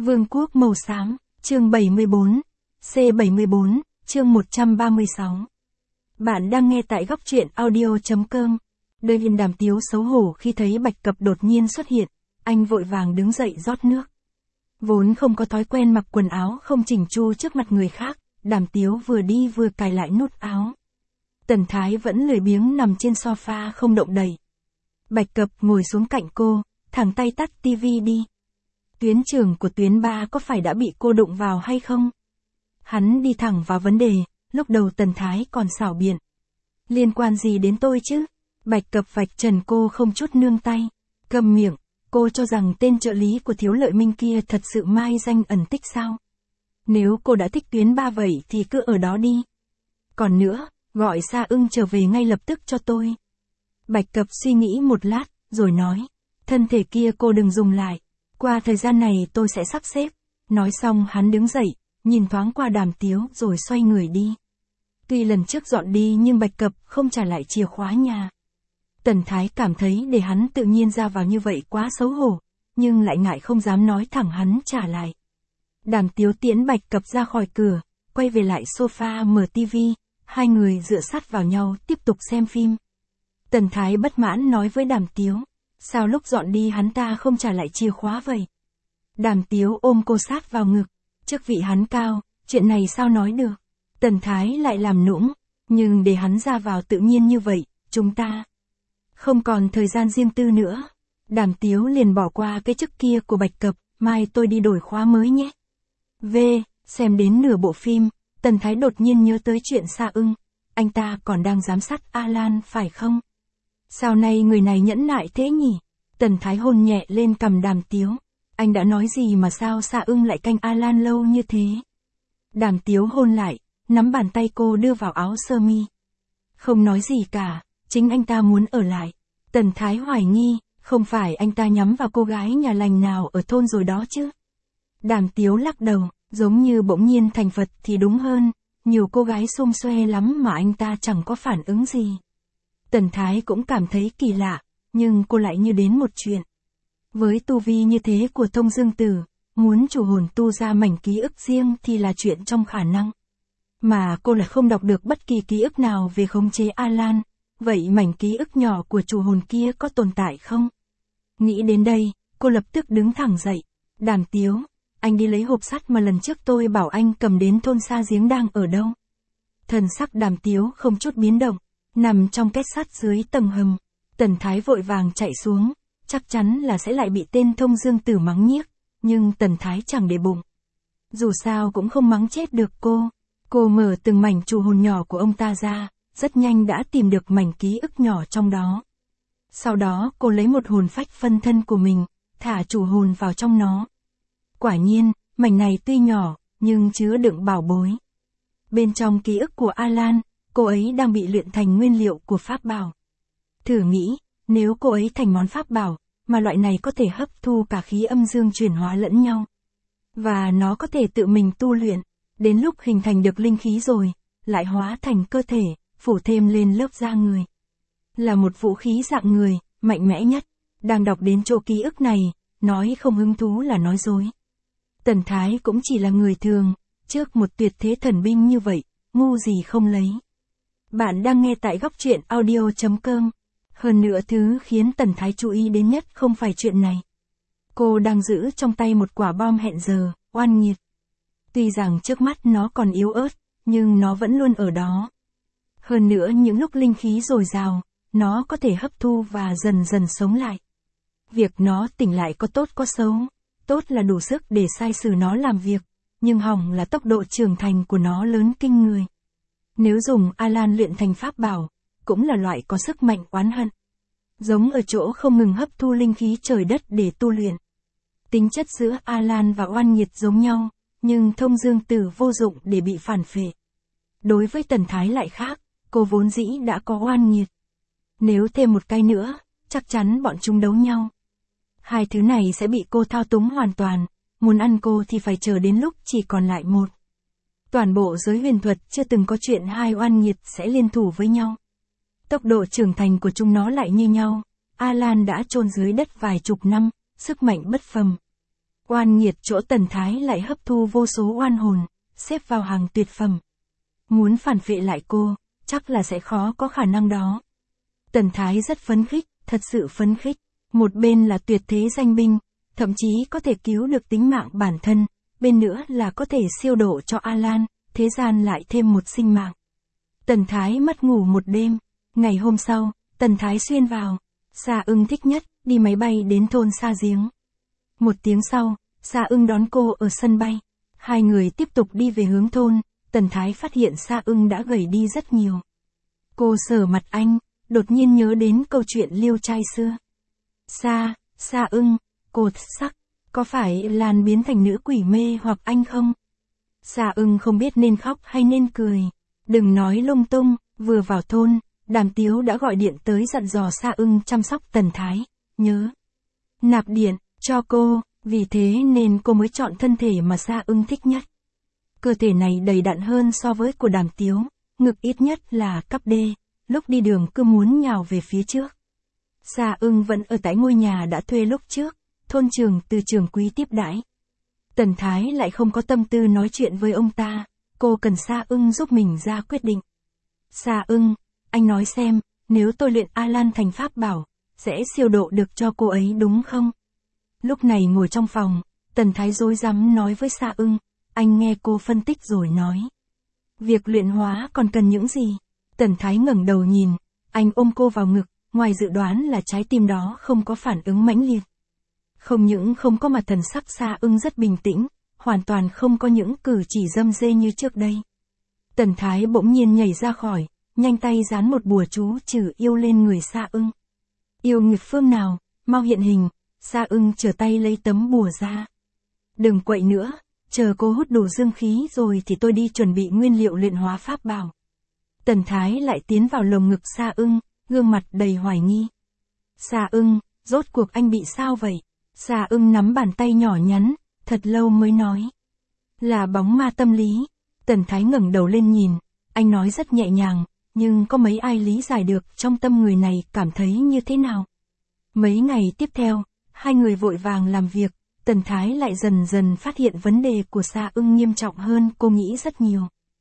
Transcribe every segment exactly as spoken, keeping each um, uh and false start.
Vương quốc màu xám, chương bảy mươi bốn, C bảy mươi bốn, chương một trăm ba mươi sáu. Bạn đang nghe tại góc truyện audio.com. Đời viên Đàm Tiếu xấu hổ khi thấy Bạch Cập đột nhiên xuất hiện, anh vội vàng đứng dậy rót nước. Vốn không có thói quen mặc quần áo không chỉnh chu trước mặt người khác, Đàm Tiếu vừa đi vừa cài lại nút áo. Tần Thái vẫn lười biếng nằm trên sofa không động đậy. Bạch Cập ngồi xuống cạnh cô, thẳng tay tắt tivi đi. Tuyến trưởng của tuyến ba có phải đã bị cô đụng vào hay không? Hắn đi thẳng vào vấn đề, lúc đầu Tần Thái còn xảo biện. Liên quan gì đến tôi chứ? Bạch Cập vạch trần cô không chút nương tay. Câm miệng, cô cho rằng tên trợ lý của Thiếu Lợi Minh kia thật sự mai danh ẩn tích sao? Nếu cô đã thích tuyến ba vậy thì cứ ở đó đi. Còn nữa, gọi Sa Ưng trở về ngay lập tức cho tôi. Bạch Cập suy nghĩ một lát, rồi nói, thân thể kia cô đừng dùng lại. Qua thời gian này tôi sẽ sắp xếp. Nói xong hắn đứng dậy, nhìn thoáng qua Đàm Tiếu rồi xoay người đi. Tuy lần trước dọn đi nhưng Bạch Cập không trả lại chìa khóa nhà. Tần Thái cảm thấy để hắn tự nhiên ra vào như vậy quá xấu hổ, nhưng lại ngại không dám nói thẳng hắn trả lại. Đàm Tiếu tiễn Bạch Cập ra khỏi cửa, quay về lại sofa mở tivi, hai người dựa sát vào nhau tiếp tục xem phim. Tần Thái bất mãn nói với Đàm Tiếu, sao lúc dọn đi hắn ta không trả lại chìa khóa vậy? Đàm Tiếu ôm cô sát vào ngực, chức vị hắn cao, chuyện này sao nói được? Tần Thái lại làm nũng, nhưng để hắn ra vào tự nhiên như vậy, chúng ta không còn thời gian riêng tư nữa. Đàm Tiếu liền bỏ qua cái chức kia của Bạch Cập, mai tôi đi đổi khóa mới nhé. V, xem đến nửa bộ phim, Tần Thái đột nhiên nhớ tới chuyện Sa Ưng, anh ta còn đang giám sát Alan phải không? Sao nay người này nhẫn nại thế nhỉ? Tần Thái hôn nhẹ lên cằm Đàm Tiếu. Anh đã nói gì mà sao Sa Ưng lại canh Alan lâu như thế? Đàm Tiếu hôn lại, nắm bàn tay cô đưa vào áo sơ mi. Không nói gì cả, chính anh ta muốn ở lại. Tần Thái hoài nghi, không phải anh ta nhắm vào cô gái nhà lành nào ở thôn rồi đó chứ? Đàm Tiếu lắc đầu, giống như bỗng nhiên thành Phật thì đúng hơn, nhiều cô gái xung xoe lắm mà anh ta chẳng có phản ứng gì. Tần Thái cũng cảm thấy kỳ lạ, nhưng cô lại như đến một chuyện. Với tu vi như thế của Thông Dương Tử, muốn chủ hồn tu ra mảnh ký ức riêng thì là chuyện trong khả năng. Mà cô lại không đọc được bất kỳ ký ức nào về khống chế Alan, vậy mảnh ký ức nhỏ của chủ hồn kia có tồn tại không? Nghĩ đến đây, cô lập tức đứng thẳng dậy. Đàm Tiếu, anh đi lấy hộp sắt mà lần trước tôi bảo anh cầm đến thôn Sa Giếng đang ở đâu? Thần sắc Đàm Tiếu không chút biến động, nằm trong két sắt dưới tầng hầm. Tần Thái vội vàng chạy xuống, chắc chắn là sẽ lại bị tên Thông Dương Tử mắng nhiếc, nhưng Tần Thái chẳng để bụng. Dù sao cũng không mắng chết được cô. Cô mở từng mảnh chủ hồn nhỏ của ông ta ra, rất nhanh đã tìm được mảnh ký ức nhỏ trong đó. Sau đó cô lấy một hồn phách phân thân của mình, thả chủ hồn vào trong nó. Quả nhiên, mảnh này tuy nhỏ, nhưng chứa đựng bảo bối. Bên trong ký ức của Alan, cô ấy đang bị luyện thành nguyên liệu của pháp bảo. Thử nghĩ, nếu cô ấy thành món pháp bảo, mà loại này có thể hấp thu cả khí âm dương chuyển hóa lẫn nhau. Và nó có thể tự mình tu luyện, đến lúc hình thành được linh khí rồi, lại hóa thành cơ thể, phủ thêm lên lớp da người. Là một vũ khí dạng người, mạnh mẽ nhất. Đang đọc đến chỗ ký ức này, nói không hứng thú là nói dối. Tần Thái cũng chỉ là người thường, trước một tuyệt thế thần binh như vậy, ngu gì không lấy. Bạn đang nghe tại góc truyện audio.com. Hơn nữa thứ khiến Tần Thái chú ý đến nhất không phải chuyện này. Cô đang giữ trong tay một quả bom hẹn giờ, oan nghiệt. Tuy rằng trước mắt nó còn yếu ớt, nhưng nó vẫn luôn ở đó. Hơn nữa những lúc linh khí dồi dào, nó có thể hấp thu và dần dần sống lại. Việc nó tỉnh lại có tốt có xấu. Tốt là đủ sức để sai sử nó làm việc, nhưng hỏng là tốc độ trưởng thành của nó lớn kinh người. Nếu dùng Alan luyện thành pháp bảo, cũng là loại có sức mạnh oán hận. Giống ở chỗ không ngừng hấp thu linh khí trời đất để tu luyện. Tính chất giữa Alan và oan nghiệt giống nhau, nhưng Thông Dương Tử vô dụng để bị phản phệ. Đối với Tần Thái lại khác, cô vốn dĩ đã có oan nghiệt. Nếu thêm một cái nữa, chắc chắn bọn chúng đấu nhau. Hai thứ này sẽ bị cô thao túng hoàn toàn, muốn ăn cô thì phải chờ đến lúc chỉ còn lại một. Toàn bộ giới huyền thuật chưa từng có chuyện hai oan nghiệt sẽ liên thủ với nhau. Tốc độ trưởng thành của chúng nó lại như nhau, Alan đã chôn dưới đất vài chục năm, sức mạnh bất phàm. Oan nghiệt chỗ Tần Thái lại hấp thu vô số oan hồn, xếp vào hàng tuyệt phẩm. Muốn phản vệ lại cô, chắc là sẽ khó có khả năng đó. Tần Thái rất phấn khích, thật sự phấn khích. Một bên là tuyệt thế danh binh, thậm chí có thể cứu được tính mạng bản thân, bên nữa là có thể siêu độ cho Alan, thế gian lại thêm một sinh mạng. Tần Thái mất ngủ một đêm. Ngày hôm sau, Tần Thái xuyên vào. Sa Ưng thích nhất, đi máy bay đến thôn Sa Giếng. Một tiếng sau, Sa Ưng đón cô ở sân bay. Hai người tiếp tục đi về hướng thôn, Tần Thái phát hiện Sa Ưng đã gầy đi rất nhiều. Cô sờ mặt anh, đột nhiên nhớ đến câu chuyện liêu trai xưa. Sa, Sa Ưng, cô sắc, có phải Lan biến thành nữ quỷ mê hoặc anh không? Sa Ưng không biết nên khóc hay nên cười. Đừng nói lung tung, vừa vào thôn, Đàm Tiếu đã gọi điện tới dặn dò Sa Ưng chăm sóc Tần Thái, nhớ nạp điện cho cô, vì thế nên cô mới chọn thân thể mà Sa Ưng thích nhất. Cơ thể này đầy đặn hơn so với của Đàm Tiếu, ngực ít nhất là cấp D, lúc đi đường cứ muốn nhào về phía trước. Sa Ưng vẫn ở tại ngôi nhà đã thuê lúc trước, thôn Trường Từ Trường Quý tiếp đãi. Tần Thái lại không có tâm tư nói chuyện với ông ta, cô cần Sa Ưng giúp mình ra quyết định. Sa Ưng, anh nói xem, nếu tôi luyện Alan thành pháp bảo, sẽ siêu độ được cho cô ấy đúng không? Lúc này ngồi trong phòng, Tần Thái rối rắm nói với Sa Ưng, anh nghe cô phân tích rồi nói. Việc luyện hóa còn cần những gì? Tần Thái ngẩng đầu nhìn, anh ôm cô vào ngực, ngoài dự đoán là trái tim đó không có phản ứng mãnh liệt. Không những không có mà thần sắc Sa Ưng rất bình tĩnh, hoàn toàn không có những cử chỉ dâm dê như trước đây. Tần Thái bỗng nhiên nhảy ra khỏi, nhanh tay dán một bùa chú trừ yêu lên người Sa Ưng. Yêu nghiệp phương nào, mau hiện hình. Sa Ưng trở tay lấy tấm bùa ra. Đừng quậy nữa, chờ cô hút đủ dương khí rồi thì tôi đi chuẩn bị nguyên liệu luyện hóa pháp bảo. Tần Thái lại tiến vào lồng ngực Sa Ưng, gương mặt đầy hoài nghi. Sa Ưng, rốt cuộc anh bị sao vậy? Sa Ưng nắm bàn tay nhỏ nhắn, thật lâu mới nói. Là bóng ma tâm lý. Tần Thái ngẩng đầu lên nhìn, anh nói rất nhẹ nhàng, nhưng có mấy ai lý giải được trong tâm người này cảm thấy như thế nào. Mấy ngày tiếp theo, hai người vội vàng làm việc, Tần Thái lại dần dần phát hiện vấn đề của Sa Ưng nghiêm trọng hơn cô nghĩ rất nhiều.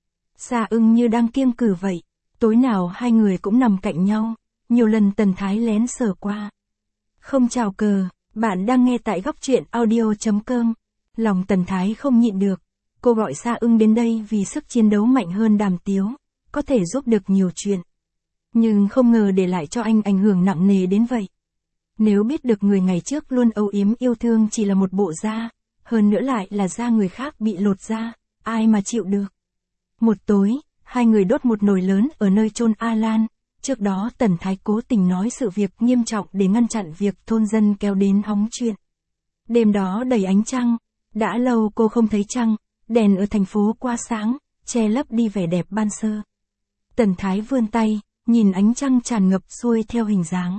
Sa Ưng như đang kiêng cử vậy, tối nào hai người cũng nằm cạnh nhau, nhiều lần Tần Thái lén sờ qua. Không chào cờ, bạn đang nghe tại góc truyện audio chấm com. Lòng Tần Thái không nhịn được, cô gọi Sa Ưng đến đây vì sức chiến đấu mạnh hơn Đàm Tiếu, có thể giúp được nhiều chuyện. Nhưng không ngờ để lại cho anh ảnh hưởng nặng nề đến vậy. Nếu biết được người ngày trước luôn âu yếm yêu thương chỉ là một bộ da, hơn nữa lại là da người khác bị lột da, ai mà chịu được. Một tối, hai người đốt một nồi lớn ở nơi chôn Alan, trước đó Tần Thái cố tình nói sự việc nghiêm trọng để ngăn chặn việc thôn dân kéo đến hóng chuyện. Đêm đó đầy ánh trăng, đã lâu cô không thấy trăng, đèn ở thành phố quá sáng, che lấp đi vẻ đẹp ban sơ. Tần Thái vươn tay, nhìn ánh trăng tràn ngập xuôi theo hình dáng.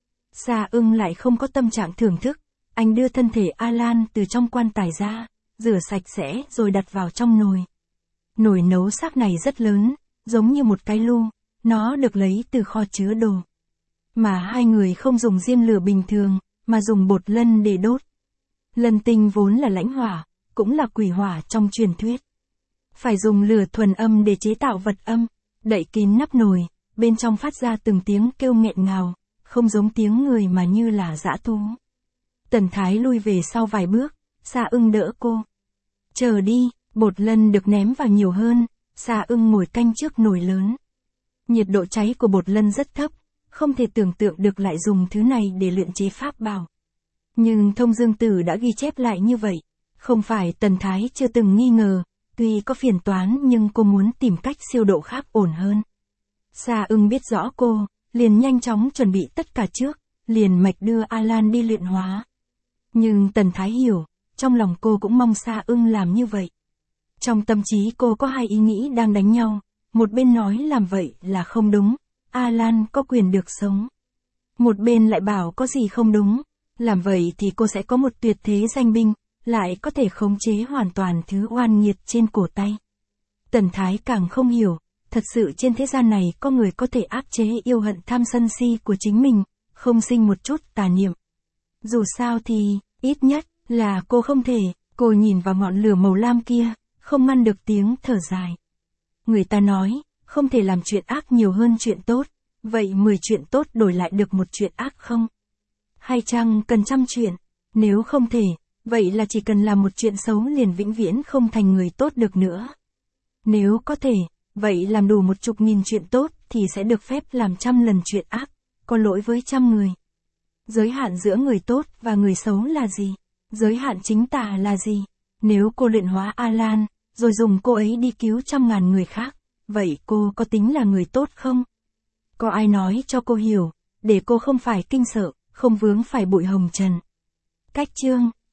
Sa Ưng lại không có tâm trạng thưởng thức, anh đưa thân thể Alan từ trong quan tài ra, rửa sạch sẽ rồi đặt vào trong nồi. Nồi nấu xác này rất lớn, giống như một cái lu, nó được lấy từ kho chứa đồ. Mà hai người không dùng diêm lửa bình thường, mà dùng bột lân để đốt. Lân tinh vốn là lãnh hỏa, cũng là quỷ hỏa trong truyền thuyết. Phải dùng lửa thuần âm để chế tạo vật âm, đậy kín nắp nồi, bên trong phát ra từng tiếng kêu nghẹn ngào, không giống tiếng người mà như là dã thú. Tần Thái lui về sau vài bước, Sa Ưng đỡ cô. Chờ đi, bột lân được ném vào nhiều hơn, Sa Ưng ngồi canh trước nồi lớn. Nhiệt độ cháy của bột lân rất thấp, không thể tưởng tượng được lại dùng thứ này để luyện chế pháp bảo. Nhưng Thông Dương Tử đã ghi chép lại như vậy, không phải Tần Thái chưa từng nghi ngờ, tuy có phiền toán nhưng cô muốn tìm cách siêu độ khác ổn hơn. Sa Ưng biết rõ cô, liền nhanh chóng chuẩn bị tất cả trước, liền mạch đưa Alan đi luyện hóa. Nhưng Tần Thái hiểu, trong lòng cô cũng mong Sa Ưng làm như vậy. Trong tâm trí cô có hai ý nghĩ đang đánh nhau, một bên nói làm vậy là không đúng, Alan có quyền được sống. Một bên lại bảo có gì không đúng, làm vậy thì cô sẽ có một tuyệt thế danh binh, lại có thể khống chế hoàn toàn thứ oan nghiệt trên cổ tay. Tần Thái càng không hiểu, thật sự trên thế gian này có người có thể áp chế yêu hận tham sân si của chính mình, không sinh một chút tà niệm. Dù sao thì, ít nhất, Là cô không thể, cô nhìn vào ngọn lửa màu lam kia, không ngăn được tiếng thở dài. Người ta nói, không thể làm chuyện ác nhiều hơn chuyện tốt, vậy mười chuyện tốt đổi lại được một chuyện ác không? Hay chăng cần trăm chuyện? Nếu không thể, vậy là chỉ cần làm một chuyện xấu liền vĩnh viễn không thành người tốt được nữa. Nếu có thể, vậy làm đủ một chục nghìn chuyện tốt thì sẽ được phép làm trăm lần chuyện ác, có lỗi với trăm người. Giới hạn giữa người tốt và người xấu là gì? Giới hạn chính tả là gì? Nếu cô luyện hóa A-lan, rồi dùng cô ấy đi cứu trăm ngàn người khác, vậy cô có tính là người tốt không? Có ai nói cho cô hiểu, để cô không phải kinh sợ, không vướng phải bụi hồng trần. Cách chương